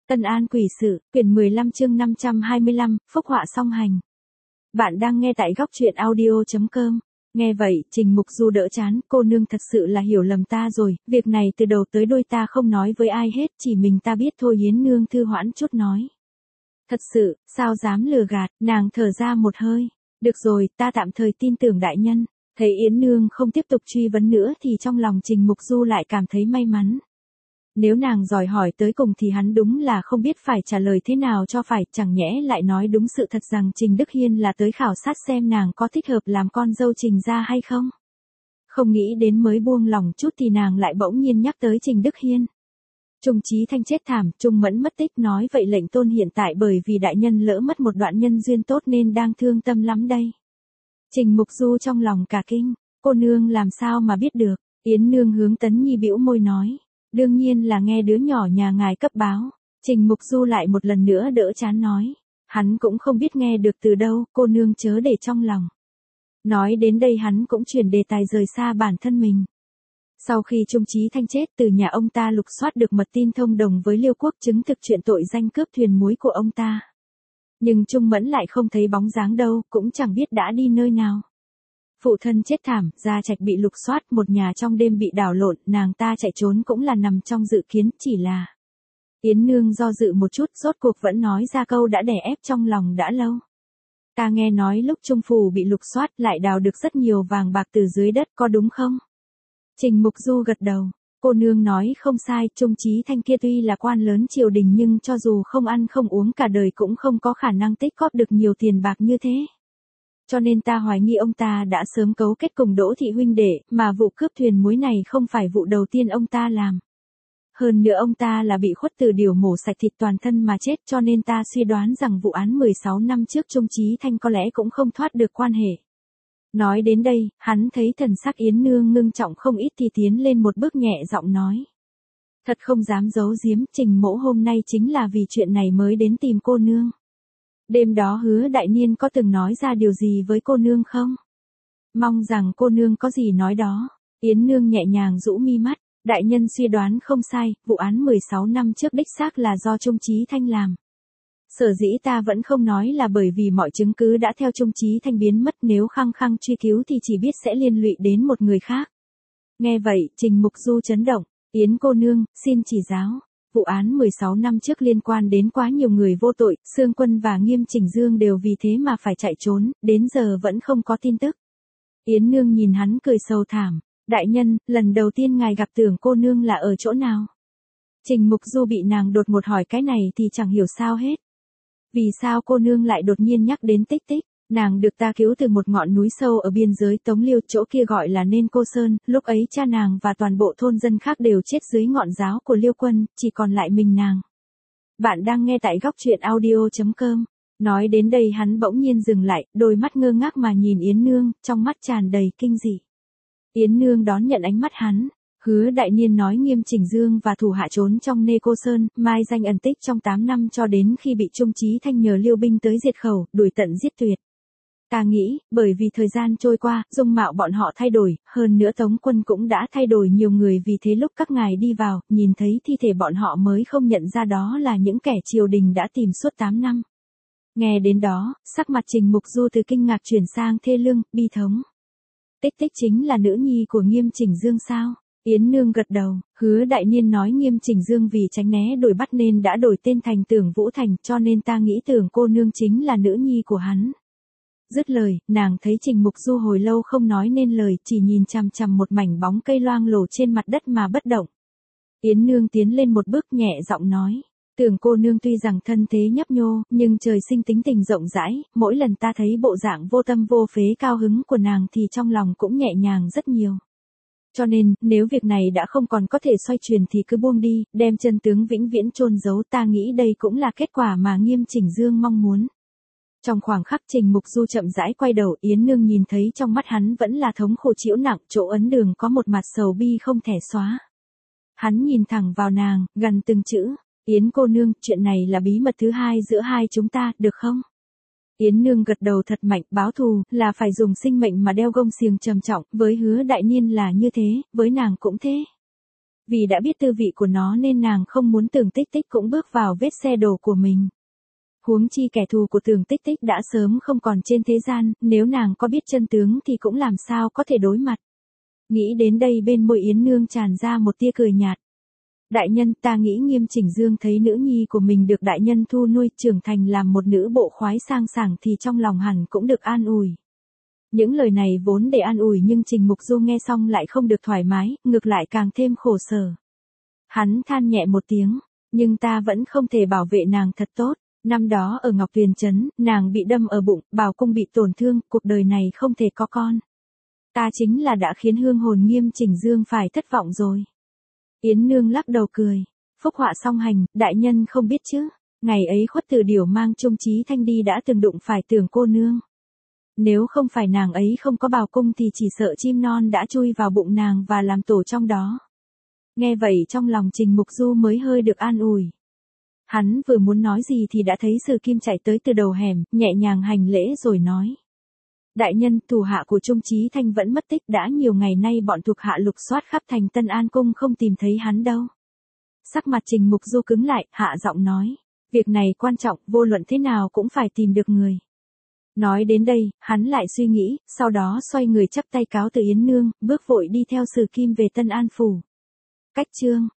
Tân An Quỷ Sự, quyển 15 chương 525, phúc họa song hành. Bạn đang nghe tại góc truyện audio.com. Nghe vậy, Trình Mục Du đỡ chán, cô nương thật sự là hiểu lầm ta rồi, việc này từ đầu tới đuôi ta không nói với ai hết, chỉ mình ta biết thôi. Yến Nương thư hoãn chút nói. Thật sự, sao dám lừa gạt, nàng thở ra một hơi. Được rồi, ta tạm thời tin tưởng đại nhân. Thấy Yến Nương không tiếp tục truy vấn nữa thì trong lòng Trình Mục Du lại cảm thấy may mắn. Nếu nàng dòi hỏi tới cùng thì hắn đúng là không biết phải trả lời thế nào cho phải, chẳng nhẽ lại nói đúng sự thật rằng Trình Đức Hiên là tới khảo sát xem nàng có thích hợp làm con dâu Trình gia hay không. Không nghĩ đến mới buông lòng chút thì nàng lại bỗng nhiên nhắc tới Trình Đức Hiên. Trung Chí Thanh chết thảm, Trung Mẫn mất tích, nói vậy lệnh tôn hiện tại bởi vì đại nhân lỡ mất một đoạn nhân duyên tốt nên đang thương tâm lắm đây. Trình Mục Du trong lòng cả kinh, cô nương làm sao mà biết được. Yến Nương hướng Tấn Nhi bĩu môi nói. Đương nhiên là nghe đứa nhỏ nhà ngài cấp báo. Trình Mục Du lại một lần nữa đỡ chán nói. Hắn cũng không biết nghe được từ đâu, cô nương chớ để trong lòng. Nói đến đây hắn cũng chuyển đề tài rời xa bản thân mình. Sau khi Trung Chí Thanh chết, từ nhà ông ta lục soát được mật tin thông đồng với Liêu Quốc chứng thực chuyện tội danh cướp thuyền muối của ông ta. Nhưng Trung Mẫn lại không thấy bóng dáng đâu, cũng chẳng biết đã đi nơi nào. Phụ thân chết thảm, gia trạch bị lục soát, một nhà trong đêm bị đảo lộn, nàng ta chạy trốn cũng là nằm trong dự kiến, chỉ là... Yến Nương do dự một chút, rốt cuộc vẫn nói ra câu đã đè ép trong lòng đã lâu. Ta nghe nói lúc Trung Phủ bị lục soát lại đào được rất nhiều vàng bạc từ dưới đất, có đúng không? Trình Mục Du gật đầu. Cô nương nói không sai, Trung Chí Thanh kia tuy là quan lớn triều đình nhưng cho dù không ăn không uống cả đời cũng không có khả năng tích góp được nhiều tiền bạc như thế. Cho nên ta hoài nghi ông ta đã sớm cấu kết cùng Đỗ thị huynh đệ, mà vụ cướp thuyền muối này không phải vụ đầu tiên ông ta làm. Hơn nữa ông ta là bị khuất từ điều mổ sạch thịt toàn thân mà chết, cho nên ta suy đoán rằng vụ án 16 năm trước Trung Chí Thanh có lẽ cũng không thoát được quan hệ. Nói đến đây, hắn thấy thần sắc Yến Nương ngưng trọng không ít thì tiến lên một bước nhẹ giọng nói. Thật không dám giấu giếm, Trình mỗ hôm nay chính là vì chuyện này mới đến tìm cô nương. Đêm đó Hứa Đại Niên có từng nói ra điều gì với cô nương không? Mong rằng cô nương có gì nói đó. Yến Nương nhẹ nhàng rũ mi mắt. Đại nhân suy đoán không sai, vụ án 16 năm trước đích xác là do Trung Chí Thanh làm. Sở dĩ ta vẫn không nói là bởi vì mọi chứng cứ đã theo Trung Chí Thanh biến mất, nếu khăng khăng truy cứu thì chỉ biết sẽ liên lụy đến một người khác. Nghe vậy, Trình Mục Du chấn động. Yến cô nương, xin chỉ giáo. Vụ án 16 năm trước liên quan đến quá nhiều người vô tội, Sương Quân và Nghiêm Chỉnh Dương đều vì thế mà phải chạy trốn, đến giờ vẫn không có tin tức. Yến Nương nhìn hắn cười sầu thảm. Đại nhân, lần đầu tiên ngài gặp Tưởng cô nương là ở chỗ nào? Trình Mục Du bị nàng đột ngột hỏi cái này thì chẳng hiểu sao hết. Vì sao cô nương lại đột nhiên nhắc đến Tích Tích? Nàng được ta cứu từ một ngọn núi sâu ở biên giới Tống Liêu, chỗ kia gọi là Nên Cô Sơn, lúc ấy cha nàng và toàn bộ thôn dân khác đều chết dưới ngọn giáo của Liêu Quân, chỉ còn lại mình nàng. Bạn đang nghe tại góc truyện audio.com. Nói đến đây hắn bỗng nhiên dừng lại, đôi mắt ngơ ngác mà nhìn Yến Nương, trong mắt tràn đầy kinh dị. Yến Nương đón nhận ánh mắt hắn. Hứa Đại Niên nói Nghiêm Chỉnh Dương và thủ hạ trốn trong Nê Cô Sơn, mai danh ẩn tích trong 8 năm cho đến khi bị Trung Chí Thanh nhờ Liêu binh tới diệt khẩu, đuổi tận giết tuyệt. Ta nghĩ, bởi vì thời gian trôi qua, dung mạo bọn họ thay đổi, hơn nữa Tống Quân cũng đã thay đổi nhiều người, vì thế lúc các ngài đi vào, nhìn thấy thi thể bọn họ mới không nhận ra đó là những kẻ triều đình đã tìm suốt 8 năm. Nghe đến đó, sắc mặt Trình Mục Du từ kinh ngạc chuyển sang thê lương, bi thống. Tích Tích chính là nữ nhi của Nghiêm Chỉnh Dương sao? Yến Nương gật đầu. Hứa Đại Niên nói Nghiêm Chỉnh Dương vì tránh né đuổi bắt nên đã đổi tên thành Tưởng Vũ Thành, cho nên ta nghĩ Tưởng cô nương chính là nữ nhi của hắn. Dứt lời, nàng thấy Trình Mục Du hồi lâu không nói nên lời, chỉ nhìn chằm chằm một mảnh bóng cây loang lổ trên mặt đất mà bất động. Yến Nương tiến lên một bước nhẹ giọng nói. Tưởng cô nương tuy rằng thân thế nhấp nhô, nhưng trời sinh tính tình rộng rãi, mỗi lần ta thấy bộ dạng vô tâm vô phế cao hứng của nàng thì trong lòng cũng nhẹ nhàng rất nhiều. Cho nên, nếu việc này đã không còn có thể xoay chuyển thì cứ buông đi, đem chân tướng vĩnh viễn chôn giấu, ta nghĩ đây cũng là kết quả mà Nghiêm Chỉnh Dương mong muốn. Trong khoảng khắc Trình Mục Du chậm rãi quay đầu, Yến Nương nhìn thấy trong mắt hắn vẫn là thống khổ trĩu nặng, chỗ ấn đường có một mặt sầu bi không thể xóa. Hắn nhìn thẳng vào nàng, gần từng chữ. Yến cô nương, chuyện này là bí mật thứ hai giữa hai chúng ta, được không? Yến Nương gật đầu thật mạnh, báo thù, là phải dùng sinh mệnh mà đeo gông xiềng trầm trọng, với Hứa Đại Niên là như thế, với nàng cũng thế. Vì đã biết tư vị của nó nên nàng không muốn Tưởng Tích Tích cũng bước vào vết xe đổ của mình. Huống chi kẻ thù của Tưởng Tích Tích đã sớm không còn trên thế gian, nếu nàng có biết chân tướng thì cũng làm sao có thể đối mặt. Nghĩ đến đây bên môi Yến Nương tràn ra một tia cười nhạt. Đại nhân, ta nghĩ Nghiêm Chỉnh Dương thấy nữ nhi của mình được đại nhân thu nuôi trưởng thành làm một nữ bộ khoái sang sảng thì trong lòng hẳn cũng được an ủi. Những lời này vốn để an ủi nhưng Trình Mục Du nghe xong lại không được thoải mái, ngược lại càng thêm khổ sở. Hắn than nhẹ một tiếng, nhưng ta vẫn không thể bảo vệ nàng thật tốt. Năm đó ở Ngọc Tuyền Trấn, nàng bị đâm ở bụng, bào cung bị tổn thương, cuộc đời này không thể có con. Ta chính là đã khiến hương hồn Nghiêm Chỉnh Dương phải thất vọng rồi. Yến Nương lắc đầu cười. Phúc họa song hành, đại nhân không biết chứ. Ngày ấy Khuất Tử Điểu mang Trung Chí Thanh đi đã từng đụng phải Tưởng cô nương. Nếu không phải nàng ấy không có bào cung thì chỉ sợ chim non đã chui vào bụng nàng và làm tổ trong đó. Nghe vậy trong lòng Trình Mục Du mới hơi được an ủi. Hắn vừa muốn nói gì thì đã thấy Sử Kim chạy tới từ đầu hẻm, nhẹ nhàng hành lễ rồi nói. Đại nhân, thủ hạ của Trung Chí Thanh vẫn mất tích, đã nhiều ngày nay bọn thuộc hạ lục soát khắp thành Tân An Cung không tìm thấy hắn đâu. Sắc mặt Trình Mục Du cứng lại, hạ giọng nói. Việc này quan trọng, vô luận thế nào cũng phải tìm được người. Nói đến đây, hắn lại suy nghĩ, sau đó xoay người chắp tay cáo từ Yến Nương, bước vội đi theo Sử Kim về Tân An Phủ. Cách chương